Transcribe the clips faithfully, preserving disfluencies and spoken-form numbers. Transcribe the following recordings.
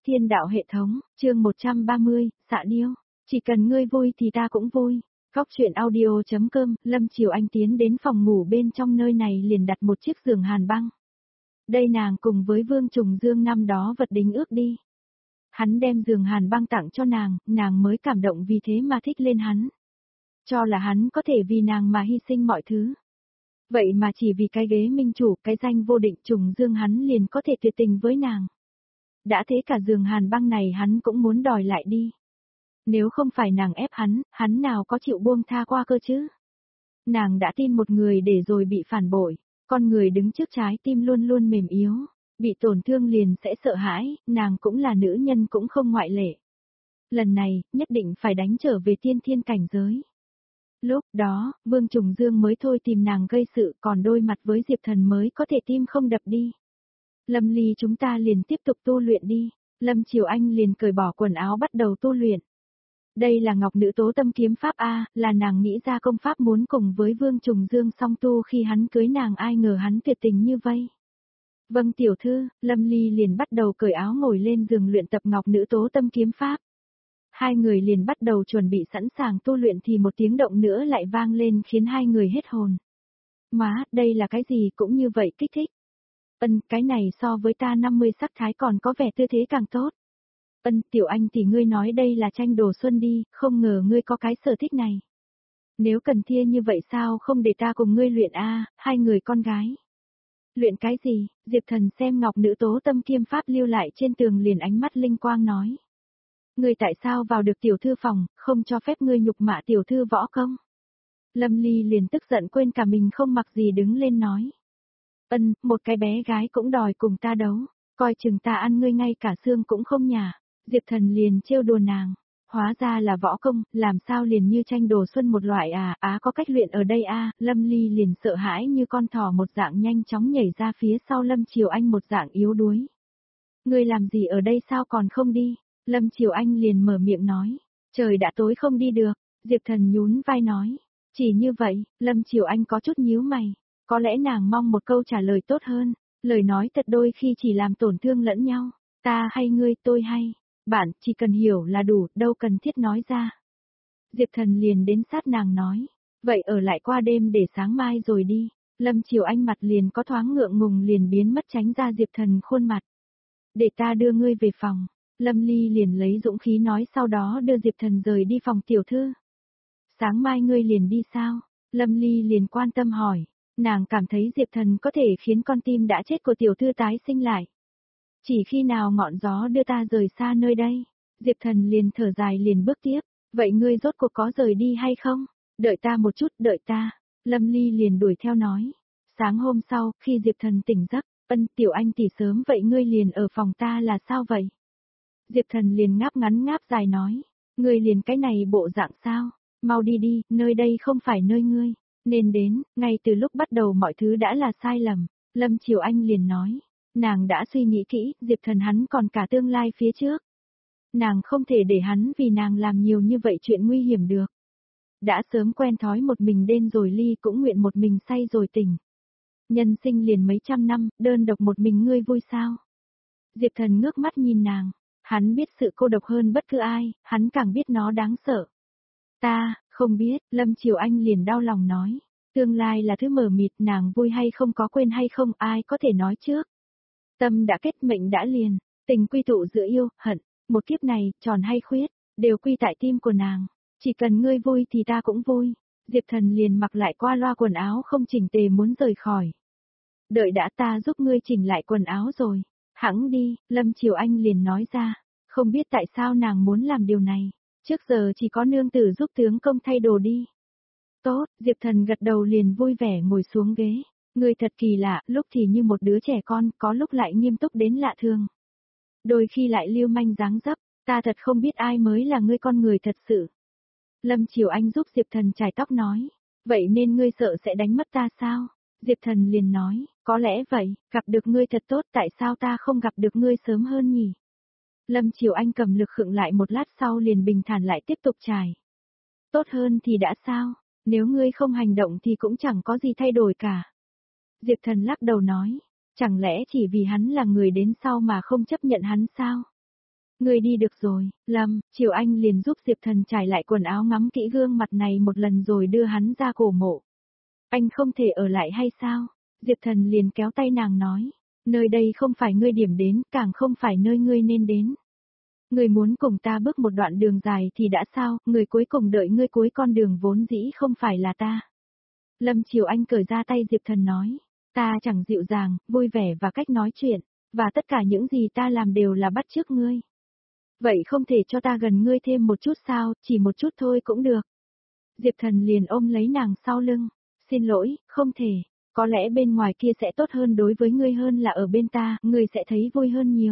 Thiên đạo hệ thống, chương một trăm ba mươi, xạ điêu. Chỉ cần ngươi vui thì ta cũng vui. Góc truyện audio.com, Lâm Chiều Anh tiến đến phòng ngủ bên trong nơi này liền đặt một chiếc giường hàn băng. Đây nàng cùng với Vương Trùng Dương năm đó vật đính ước đi. Hắn đem giường hàn băng tặng cho nàng, nàng mới cảm động vì thế mà thích lên hắn. Cho là hắn có thể vì nàng mà hy sinh mọi thứ. Vậy mà chỉ vì cái ghế minh chủ, cái danh vô định Trùng Dương hắn liền có thể tuyệt tình với nàng. Đã thế cả giường hàn băng này hắn cũng muốn đòi lại đi. Nếu không phải nàng ép hắn, hắn nào có chịu buông tha qua cơ chứ? Nàng đã tin một người để rồi bị phản bội, con người đứng trước trái tim luôn luôn mềm yếu, bị tổn thương liền sẽ sợ hãi, nàng cũng là nữ nhân cũng không ngoại lệ. Lần này, nhất định phải đánh trở về tiên thiên cảnh giới. Lúc đó, Vương Trùng Dương mới thôi tìm nàng gây sự, còn đôi mặt với Diệp Thần mới có thể tim không đập đi. Lâm Ly chúng ta liền tiếp tục tu luyện đi. Lâm Chiều Anh liền cởi bỏ quần áo bắt đầu tu luyện. Đây là Ngọc Nữ Tố Tâm kiếm pháp A, là nàng nghĩ ra công pháp muốn cùng với Vương Trùng Dương song tu khi hắn cưới nàng, ai ngờ hắn tuyệt tình như vây. Vâng tiểu thư, Lâm Ly liền bắt đầu cởi áo ngồi lên giường luyện tập Ngọc Nữ Tố Tâm kiếm pháp. Hai người liền bắt đầu chuẩn bị sẵn sàng tu luyện thì một tiếng động nữa lại vang lên khiến hai người hết hồn. Má, đây là cái gì cũng như vậy kích thích. Ân, cái này so với ta năm mươi sắc thái còn có vẻ tư thế càng tốt. Ân, tiểu anh thì ngươi nói đây là tranh đồ xuân đi, không ngờ ngươi có cái sở thích này. Nếu cần thia như vậy sao không để ta cùng ngươi luyện a, hai người con gái. Luyện cái gì? Diệp Thần xem Ngọc Nữ Tố Tâm kiếm pháp lưu lại trên tường liền ánh mắt linh quang nói. Ngươi tại sao vào được tiểu thư phòng, không cho phép ngươi nhục mạ tiểu thư võ công? Lâm Ly liền tức giận quên cả mình không mặc gì đứng lên nói. Ân, một cái bé gái cũng đòi cùng ta đấu, coi chừng ta ăn ngươi ngay cả xương cũng không nhả. Diệp Thần liền trêu đùa nàng, hóa ra là võ công, làm sao liền như tranh đồ xuân một loại à, á có cách luyện ở đây a, à. Lâm Ly liền sợ hãi như con thỏ một dạng nhanh chóng nhảy ra phía sau Lâm Chiều Anh một dạng yếu đuối. Ngươi làm gì ở đây sao còn không đi? Lâm Chiều Anh liền mở miệng nói, trời đã tối không đi được. Diệp Thần nhún vai nói, chỉ như vậy. Lâm Chiều Anh có chút nhíu mày. Có lẽ nàng mong một câu trả lời tốt hơn, lời nói thật đôi khi chỉ làm tổn thương lẫn nhau, ta hay ngươi, tôi hay, bạn chỉ cần hiểu là đủ, đâu cần thiết nói ra. Diệp Thần liền đến sát nàng nói, vậy ở lại qua đêm để sáng mai rồi đi. Lâm Chiều Anh mặt liền có thoáng ngượng ngùng liền biến mất tránh ra Diệp Thần khuôn mặt. Để ta đưa ngươi về phòng. Lâm Ly liền lấy dũng khí nói sau đó đưa Diệp Thần rời đi phòng tiểu thư. Sáng mai ngươi liền đi sao? Lâm Ly liền quan tâm hỏi. Nàng cảm thấy Diệp Thần có thể khiến con tim đã chết của tiểu thư tái sinh lại. Chỉ khi nào ngọn gió đưa ta rời xa nơi đây, Diệp Thần liền thở dài liền bước tiếp, vậy ngươi rốt cuộc có rời đi hay không? Đợi ta một chút, đợi ta. Lâm Ly liền đuổi theo nói. Sáng hôm sau, khi Diệp Thần tỉnh giấc, Ân, tiểu anh tỉ sớm vậy ngươi liền ở phòng ta là sao vậy? Diệp Thần liền ngáp ngắn ngáp dài nói, ngươi liền cái này bộ dạng sao? Mau đi đi, nơi đây không phải nơi ngươi nên đến. Ngay từ lúc bắt đầu mọi thứ đã là sai lầm. Lâm Chiều Anh liền nói, nàng đã suy nghĩ kỹ, Diệp Thần hắn còn cả tương lai phía trước. Nàng không thể để hắn vì nàng làm nhiều như vậy chuyện nguy hiểm được. Đã sớm quen thói một mình đêm rồi ly cũng nguyện một mình say rồi tỉnh. Nhân sinh liền mấy trăm năm, đơn độc một mình ngươi vui sao? Diệp Thần ngước mắt nhìn nàng, hắn biết sự cô độc hơn bất cứ ai, hắn càng biết nó đáng sợ. Ta, không biết, Lâm Chiều Anh liền đau lòng nói, tương lai là thứ mờ mịt, nàng vui hay không có quên hay không ai có thể nói trước. Tâm đã kết mệnh đã liền, tình quy tụ giữa yêu, hận, một kiếp này, tròn hay khuyết, đều quy tại tim của nàng, chỉ cần ngươi vui thì ta cũng vui. Diệp Thần liền mặc lại qua loa quần áo không chỉnh tề muốn rời khỏi. Đợi đã, ta giúp ngươi chỉnh lại quần áo rồi. Hẵng đi, Lâm Chiều Anh liền nói ra, không biết tại sao nàng muốn làm điều này. Trước giờ chỉ có nương tử giúp tướng công thay đồ đi. Tốt, Diệp Thần gật đầu liền vui vẻ ngồi xuống ghế. Ngươi thật kỳ lạ, lúc thì như một đứa trẻ con, có lúc lại nghiêm túc đến lạ thường. Đôi khi lại lưu manh dáng dấp, ta thật không biết ai mới là ngươi con người thật sự. Lâm Chiều Anh giúp Diệp Thần chải tóc nói, vậy nên ngươi sợ sẽ đánh mất ta sao? Diệp Thần liền nói, có lẽ vậy, gặp được ngươi thật tốt, tại sao ta không gặp được ngươi sớm hơn nhỉ? Lâm Chiều Anh cầm lực khựng lại một lát sau liền bình thản lại tiếp tục chải. Tốt hơn thì đã sao, nếu ngươi không hành động thì cũng chẳng có gì thay đổi cả. Diệp Thần lắc đầu nói, chẳng lẽ chỉ vì hắn là người đến sau mà không chấp nhận hắn sao? Ngươi đi được rồi, Lâm, Triều Anh liền giúp Diệp Thần trải lại quần áo ngắm kỹ gương mặt này một lần rồi đưa hắn ra cổ mộ. Anh không thể ở lại hay sao? Diệp Thần liền kéo tay nàng nói, nơi đây không phải ngươi điểm đến, càng không phải nơi ngươi nên đến. Ngươi muốn cùng ta bước một đoạn đường dài thì đã sao, người cuối cùng đợi ngươi cuối con đường vốn dĩ không phải là ta. Lâm Triều Anh cởi ra tay Diệp Thần nói, ta chẳng dịu dàng, vui vẻ và cách nói chuyện, và tất cả những gì ta làm đều là bắt chước ngươi. Vậy không thể cho ta gần ngươi thêm một chút sao, chỉ một chút thôi cũng được. Diệp Thần liền ôm lấy nàng sau lưng, xin lỗi, không thể, có lẽ bên ngoài kia sẽ tốt hơn đối với ngươi hơn là ở bên ta, ngươi sẽ thấy vui hơn nhiều.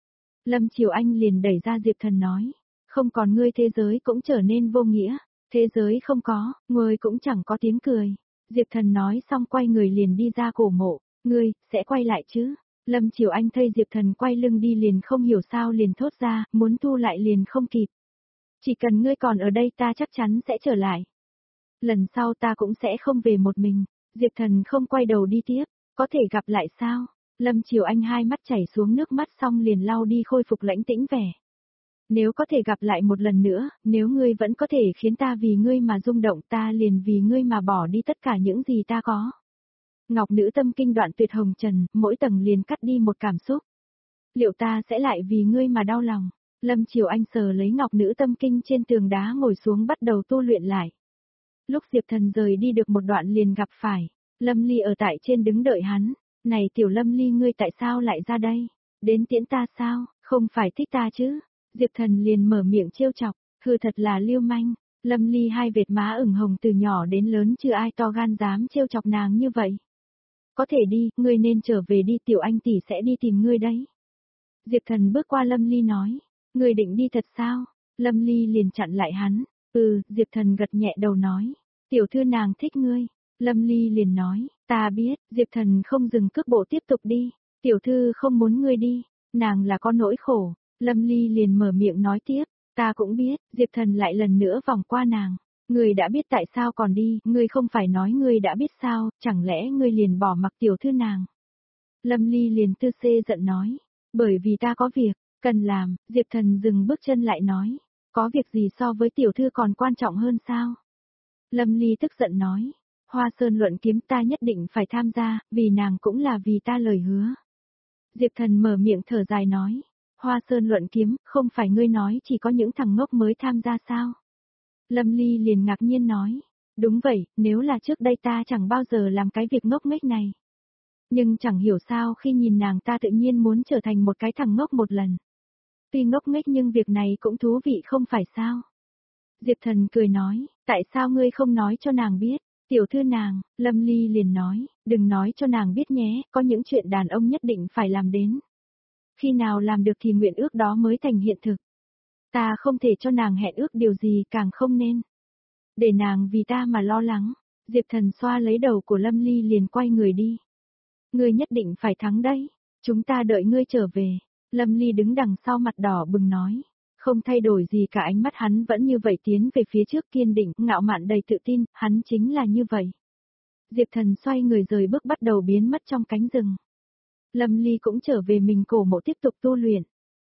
Lâm Triều Anh liền đẩy ra Diệp Thần nói, không còn ngươi thế giới cũng trở nên vô nghĩa, thế giới không có, ngươi cũng chẳng có tiếng cười. Diệp Thần nói xong quay người liền đi ra cổ mộ, ngươi, sẽ quay lại chứ? Lâm Triều Anh thấy Diệp Thần quay lưng đi liền không hiểu sao liền thốt ra, muốn thu lại liền không kịp. Chỉ cần ngươi còn ở đây ta chắc chắn sẽ trở lại. Lần sau ta cũng sẽ không về một mình. Diệp Thần không quay đầu đi tiếp, có thể gặp lại sao? Lâm Triều Anh hai mắt chảy xuống nước mắt xong liền lau đi khôi phục lãnh tĩnh vẻ. Nếu có thể gặp lại một lần nữa, nếu ngươi vẫn có thể khiến ta vì ngươi mà rung động ta liền vì ngươi mà bỏ đi tất cả những gì ta có. Ngọc nữ tâm kinh đoạn tuyệt hồng trần, mỗi tầng liền cắt đi một cảm xúc. Liệu ta sẽ lại vì ngươi mà đau lòng? Lâm Triều Anh sờ lấy ngọc nữ tâm kinh trên tường đá ngồi xuống bắt đầu tu luyện lại. Lúc Diệp Thần rời đi được một đoạn liền gặp phải, Lâm Ly ở tại trên đứng đợi hắn. Này tiểu Lâm Ly ngươi tại sao lại ra đây? Đến tiễn ta sao? Không phải thích ta chứ? Diệp Thần liền mở miệng trêu chọc, hừ thật là lưu manh. Lâm Ly hai vệt má ửng hồng từ nhỏ đến lớn chưa ai to gan dám trêu chọc nàng như vậy. Có thể đi, ngươi nên trở về đi, tiểu anh tỷ sẽ đi tìm ngươi đấy. Diệp Thần bước qua Lâm Ly nói, ngươi định đi thật sao? Lâm Ly liền chặn lại hắn, ừ, Diệp Thần gật nhẹ đầu nói, tiểu thư nàng thích ngươi. Lâm Ly liền nói, ta biết, Diệp Thần không dừng cước bộ tiếp tục đi, tiểu thư không muốn ngươi đi, nàng là có nỗi khổ. Lâm Ly liền mở miệng nói tiếp, ta cũng biết, Diệp Thần lại lần nữa vòng qua nàng. Ngươi đã biết tại sao còn đi, ngươi không phải nói ngươi đã biết sao, chẳng lẽ ngươi liền bỏ mặc tiểu thư nàng. Lâm Ly liền tư xê giận nói, bởi vì ta có việc, cần làm, Diệp Thần dừng bước chân lại nói, có việc gì so với tiểu thư còn quan trọng hơn sao? Lâm Ly tức giận nói, Hoa Sơn luận kiếm ta nhất định phải tham gia, vì nàng cũng là vì ta lời hứa. Diệp Thần mở miệng thở dài nói, Hoa Sơn luận kiếm, không phải ngươi nói chỉ có những thằng ngốc mới tham gia sao? Lâm Ly liền ngạc nhiên nói, đúng vậy, nếu là trước đây ta chẳng bao giờ làm cái việc ngốc nghếch này. Nhưng chẳng hiểu sao khi nhìn nàng ta tự nhiên muốn trở thành một cái thằng ngốc một lần. Tuy ngốc nghếch nhưng việc này cũng thú vị không phải sao? Diệp Thần cười nói, tại sao ngươi không nói cho nàng biết? Tiểu thư nàng, Lâm Ly liền nói, đừng nói cho nàng biết nhé, có những chuyện đàn ông nhất định phải làm đến. Khi nào làm được thì nguyện ước đó mới thành hiện thực. Ta không thể cho nàng hẹn ước điều gì càng không nên. Để nàng vì ta mà lo lắng. Diệp Thần xoa lấy đầu của Lâm Ly liền quay người đi. Ngươi nhất định phải thắng đấy. Chúng ta đợi ngươi trở về. Lâm Ly đứng đằng sau mặt đỏ bừng nói. Không thay đổi gì cả, ánh mắt hắn vẫn như vậy tiến về phía trước kiên định, ngạo mạn đầy tự tin, hắn chính là như vậy. Diệp Thần xoay người rời bước bắt đầu biến mất trong cánh rừng. Lâm Ly cũng trở về mình cổ mộ tiếp tục tu luyện.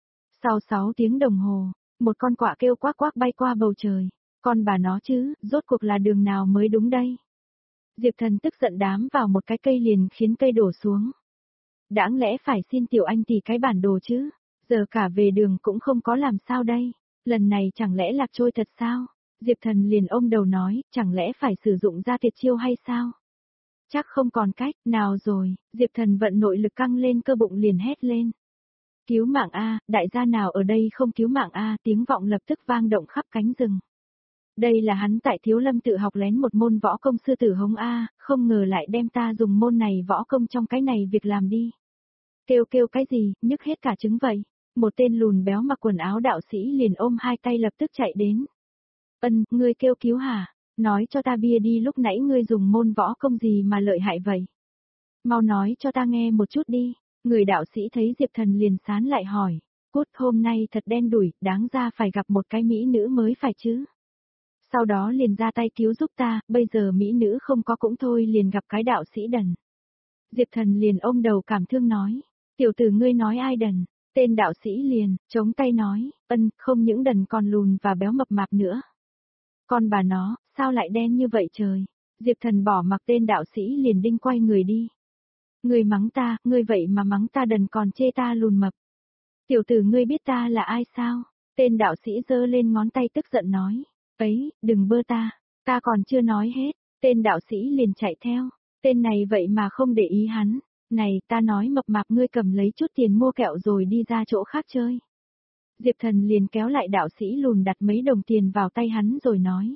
Sau sáu tiếng đồng hồ, một con quạ kêu quác quác bay qua bầu trời. Con bà nó chứ, rốt cuộc là đường nào mới đúng đây? Diệp Thần tức giận đám vào một cái cây liền khiến cây đổ xuống. Đáng lẽ phải xin tiểu anh tỷ cái bản đồ chứ, giờ cả về đường cũng không có làm sao đây, lần này chẳng lẽ lạc trôi thật sao? Diệp Thần liền ôm đầu nói, chẳng lẽ phải sử dụng ra tuyệt chiêu hay sao? Chắc không còn cách, nào rồi, Diệp Thần vận nội lực căng lên cơ bụng liền hét lên. Cứu mạng A, đại gia nào ở đây không cứu mạng A, tiếng vọng lập tức vang động khắp cánh rừng. Đây là hắn tại Thiếu Lâm tự học lén một môn võ công sư tử hống A, không ngờ lại đem ta dùng môn này võ công trong cái này việc làm đi. Kêu kêu cái gì, nhức hết cả trứng vậy. Một tên lùn béo mặc quần áo đạo sĩ liền ôm hai tay lập tức chạy đến. Ân, ngươi kêu cứu hả? Nói cho ta bia đi, lúc nãy ngươi dùng môn võ công gì mà lợi hại vậy? Mau nói cho ta nghe một chút đi. Người đạo sĩ thấy Diệp Thần liền sán lại hỏi. Cút, hôm nay thật đen đủi, đáng ra phải gặp một cái mỹ nữ mới phải chứ. Sau đó liền ra tay cứu giúp ta, bây giờ mỹ nữ không có cũng thôi liền gặp cái đạo sĩ đần. Diệp Thần liền ôm đầu cảm thương nói. Tiểu tử ngươi nói ai đần? Tên đạo sĩ liền, chống tay nói, ân, không những đần còn lùn và béo mập mạp nữa. Con bà nó, sao lại đen như vậy trời? Diệp Thần bỏ mặc tên đạo sĩ liền đinh quay người đi. Ngươi mắng ta, ngươi vậy mà mắng ta đần còn chê ta lùn mập. Tiểu tử ngươi biết ta là ai sao? Tên đạo sĩ giơ lên ngón tay tức giận nói. Ấy, đừng bơ ta, ta còn chưa nói hết. Tên đạo sĩ liền chạy theo. Tên này vậy mà không để ý hắn. Này, ta nói mập mạp ngươi cầm lấy chút tiền mua kẹo rồi đi ra chỗ khác chơi. Diệp Thần liền kéo lại đạo sĩ lùn đặt mấy đồng tiền vào tay hắn rồi nói.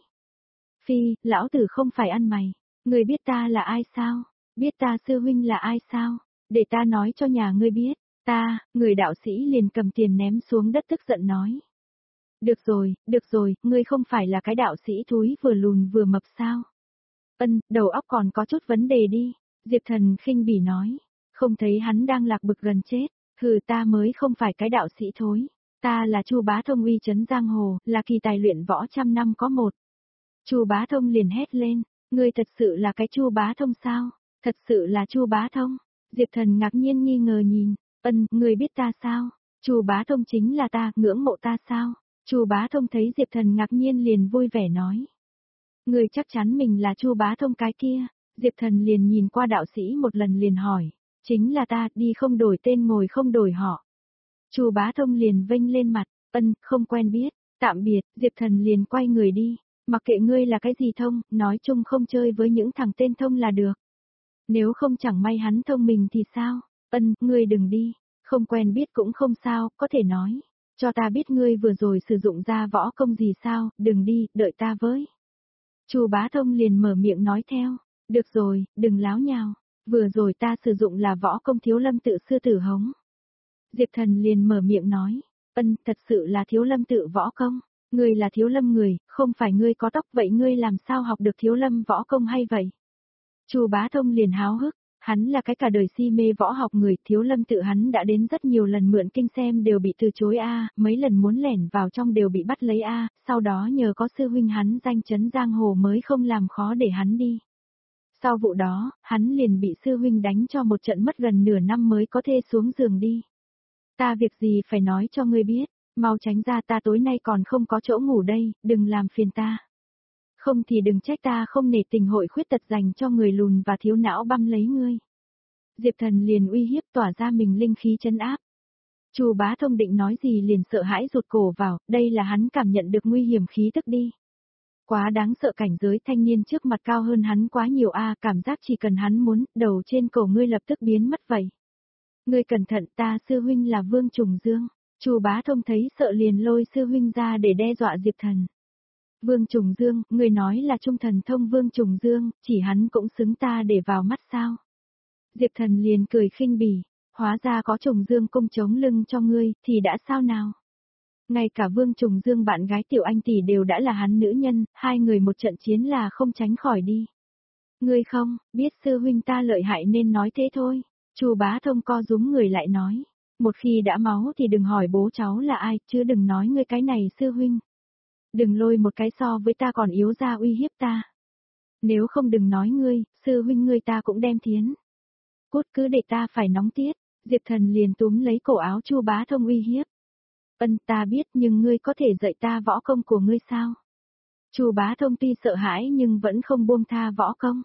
Phi, lão tử không phải ăn mày. Ngươi biết ta là ai sao? Biết ta sư huynh là ai sao? Để ta nói cho nhà ngươi biết. Ta, người đạo sĩ liền cầm tiền ném xuống đất tức giận nói. Được rồi, được rồi, ngươi không phải là cái đạo sĩ thúi vừa lùn vừa mập sao? Ân, đầu óc còn có chút vấn đề đi. Diệp Thần khinh bỉ nói. Không thấy hắn đang lạc bực gần chết. Hừ, ta mới không phải cái đạo sĩ thối. Ta là Chu Bá Thông uy chấn giang hồ, là kỳ tài luyện võ trăm năm có một. Chu Bá Thông liền hét lên. Ngươi thật sự là cái Chu Bá Thông sao? Thật sự là Chu Bá Thông. Diệp Thần ngạc nhiên nghi ngờ nhìn. Ân, ngươi biết ta sao? Chu Bá Thông chính là ta, ngưỡng mộ ta sao? Chu Bá Thông thấy Diệp Thần ngạc nhiên liền vui vẻ nói. Ngươi chắc chắn mình là Chu Bá Thông cái kia. Diệp Thần liền nhìn qua đạo sĩ một lần liền hỏi. Chính là ta, đi không đổi tên ngồi không đổi họ. Chu Bá Thông liền vênh lên mặt. Ân, không quen biết. Tạm biệt, Diệp Thần liền quay người đi. Mặc kệ ngươi là cái gì thông, nói chung không chơi với những thằng tên thông là được. Nếu không chẳng may hắn thông mình thì sao? Ân, ngươi đừng đi. Không quen biết cũng không sao, có thể nói. Cho ta biết ngươi vừa rồi sử dụng ra võ công gì sao, đừng đi, đợi ta với. Chu Bá Thông liền mở miệng nói theo. Được rồi, đừng láo nhào. Vừa rồi ta sử dụng là võ công Thiếu Lâm tự sư tử hống. Diệp Thần liền mở miệng nói. Ân, thật sự là Thiếu Lâm tự võ công. Ngươi là Thiếu Lâm người, không phải ngươi có tóc vậy ngươi làm sao học được Thiếu Lâm võ công hay vậy? Chu Bá Thông liền háo hức, hắn là cái cả đời si mê võ học người, Thiếu Lâm tự hắn đã đến rất nhiều lần mượn kinh xem đều bị từ chối a, mấy lần muốn lẻn vào trong đều bị bắt lấy a, sau đó nhờ có sư huynh hắn danh chấn giang hồ mới không làm khó để hắn đi. Sau vụ đó, hắn liền bị sư huynh đánh cho một trận mất gần nửa năm mới có thể xuống giường đi. Ta việc gì phải nói cho ngươi biết, mau tránh ra, ta tối nay còn không có chỗ ngủ đây, đừng làm phiền ta. Không thì đừng trách ta không nể tình hội khuyết tật dành cho người lùn và thiếu não băm lấy ngươi. Diệp Thần liền uy hiếp tỏa ra mình linh khí chân áp. Chu Bá Thông định nói gì liền sợ hãi rụt cổ vào, đây là hắn cảm nhận được nguy hiểm khí tức đi. Quá đáng sợ, cảnh giới thanh niên trước mặt cao hơn hắn quá nhiều a, cảm giác chỉ cần hắn muốn, đầu trên cổ ngươi lập tức biến mất vậy. Ngươi cẩn thận, ta sư huynh là Vương Trùng Dương. Chu Bá Thông thấy sợ liền lôi sư huynh ra để đe dọa Diệp Thần. Vương Trùng Dương, người nói là trung thần thông Vương Trùng Dương, chỉ hắn cũng xứng ta để vào mắt sao? Diệp Thần liền cười khinh bỉ, hóa ra có Trùng Dương cung chống lưng cho ngươi, thì đã sao nào? Ngay cả Vương Trùng Dương bạn gái Tiểu Anh tỷ đều đã là hắn nữ nhân, hai người một trận chiến là không tránh khỏi đi. Ngươi không, biết sư huynh ta lợi hại nên nói thế thôi. Chu Bá Thông co rúm người lại nói, một khi đã máu thì đừng hỏi bố cháu là ai, chứ đừng nói ngươi cái này sư huynh. Đừng lôi một cái so với ta còn yếu ra uy hiếp ta. Nếu không đừng nói ngươi, sư huynh ngươi ta cũng đem thiến. Cút, cứ để ta phải nóng tiết. Diệp Thần liền túm lấy cổ áo Chu Bá Thông uy hiếp. Ân, ta biết, nhưng ngươi có thể dạy ta võ công của ngươi sao? Chu Bá Thông tuy sợ hãi nhưng vẫn không buông tha võ công.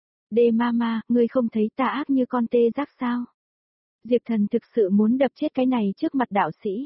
Đê mama, ngươi không thấy ta ác như con tê giác sao? Diệp Thần thực sự muốn đập chết cái này trước mặt đạo sĩ.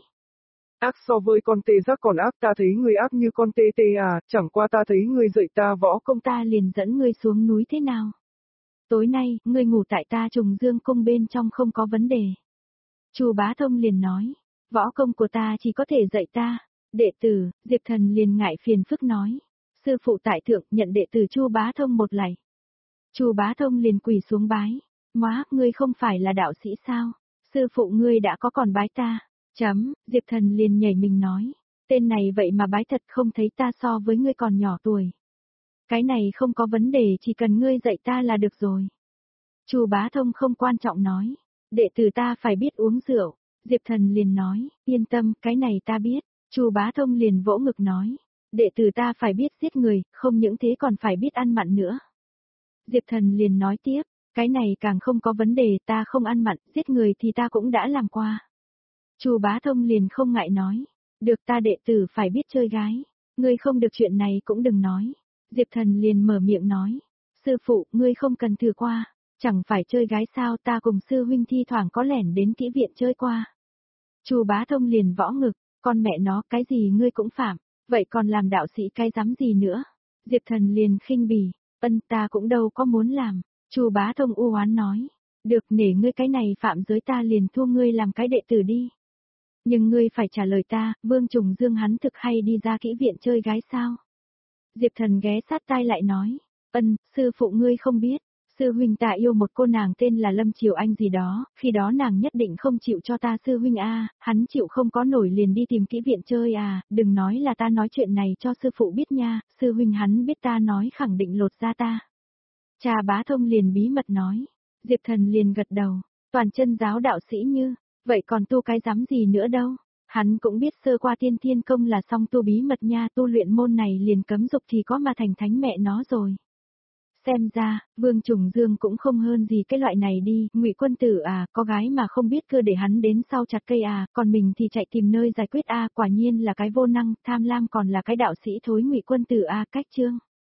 Ác so với con tê giác còn ác, ta thấy ngươi ác như con tê tê à, chẳng qua ta thấy ngươi dạy ta võ công. Ta liền dẫn ngươi xuống núi thế nào? Tối nay, ngươi ngủ tại ta Trùng Dương cung bên trong không có vấn đề. Chu Bá Thông liền nói, võ công của ta chỉ có thể dạy ta. Đệ tử, Diệp Thần liền ngại phiền phức nói, sư phụ tại thượng nhận đệ tử Chu Bá Thông một lạy. Chu Bá Thông liền quỳ xuống bái, móa, ngươi không phải là đạo sĩ sao? Sư phụ ngươi đã có còn bái ta. Chấm, Diệp Thần liền nhảy mình nói, tên này vậy mà bái thật, không thấy ta so với ngươi còn nhỏ tuổi. Cái này không có vấn đề, chỉ cần ngươi dạy ta là được rồi. Chu Bá Thông không quan trọng nói, đệ tử ta phải biết uống rượu. Diệp Thần liền nói, yên tâm, cái này ta biết. Chu Bá Thông liền vỗ ngực nói, đệ tử ta phải biết giết người, không những thế còn phải biết ăn mặn nữa. Diệp Thần liền nói tiếp, cái này càng không có vấn đề, ta không ăn mặn, giết người thì ta cũng đã làm qua. Chu Bá Thông liền không ngại nói, được ta đệ tử phải biết chơi gái, ngươi không được chuyện này cũng đừng nói. Diệp Thần liền mở miệng nói, sư phụ, ngươi không cần thử qua, chẳng phải chơi gái sao, ta cùng sư huynh thi thoảng có lẻn đến kỹ viện chơi qua. Chu Bá Thông liền võ ngực, con mẹ nó, cái gì ngươi cũng phạm, vậy còn làm đạo sĩ cái dám gì nữa? Diệp Thần liền khinh bỉ, ân ta cũng đâu có muốn làm. Chu Bá Thông u oán nói, được, nể ngươi cái này phạm giới ta liền thua ngươi làm cái đệ tử đi. Nhưng ngươi phải trả lời ta, Vương Trùng Dương hắn thực hay đi ra kỹ viện chơi gái sao? Diệp Thần ghé sát tai lại nói, ân, sư phụ ngươi không biết, sư huynh ta yêu một cô nàng tên là Lâm Triều Anh gì đó, khi đó nàng nhất định không chịu cho ta sư huynh a, hắn chịu không có nổi liền đi tìm kỹ viện chơi à, đừng nói là ta nói chuyện này cho sư phụ biết nha, sư huynh hắn biết ta nói khẳng định lột ra ta. Cha Bá Thông liền bí mật nói, Diệp Thần liền gật đầu, toàn chân giáo đạo sĩ như, vậy còn tu cái dám gì nữa đâu. Hắn cũng biết sơ qua tiên thiên công là xong tu bí mật nha, tu luyện môn này liền cấm dục thì có mà thành thánh mẹ nó rồi. Xem ra, Vương Trùng Dương cũng không hơn gì cái loại này đi, Ngụy Quân Tử à, có gái mà không biết cơ để hắn đến sau chặt cây à, còn mình thì chạy tìm nơi giải quyết a, à, quả nhiên là cái vô năng, tham lam còn là cái đạo sĩ thối Ngụy Quân Tử a, à, cách chương.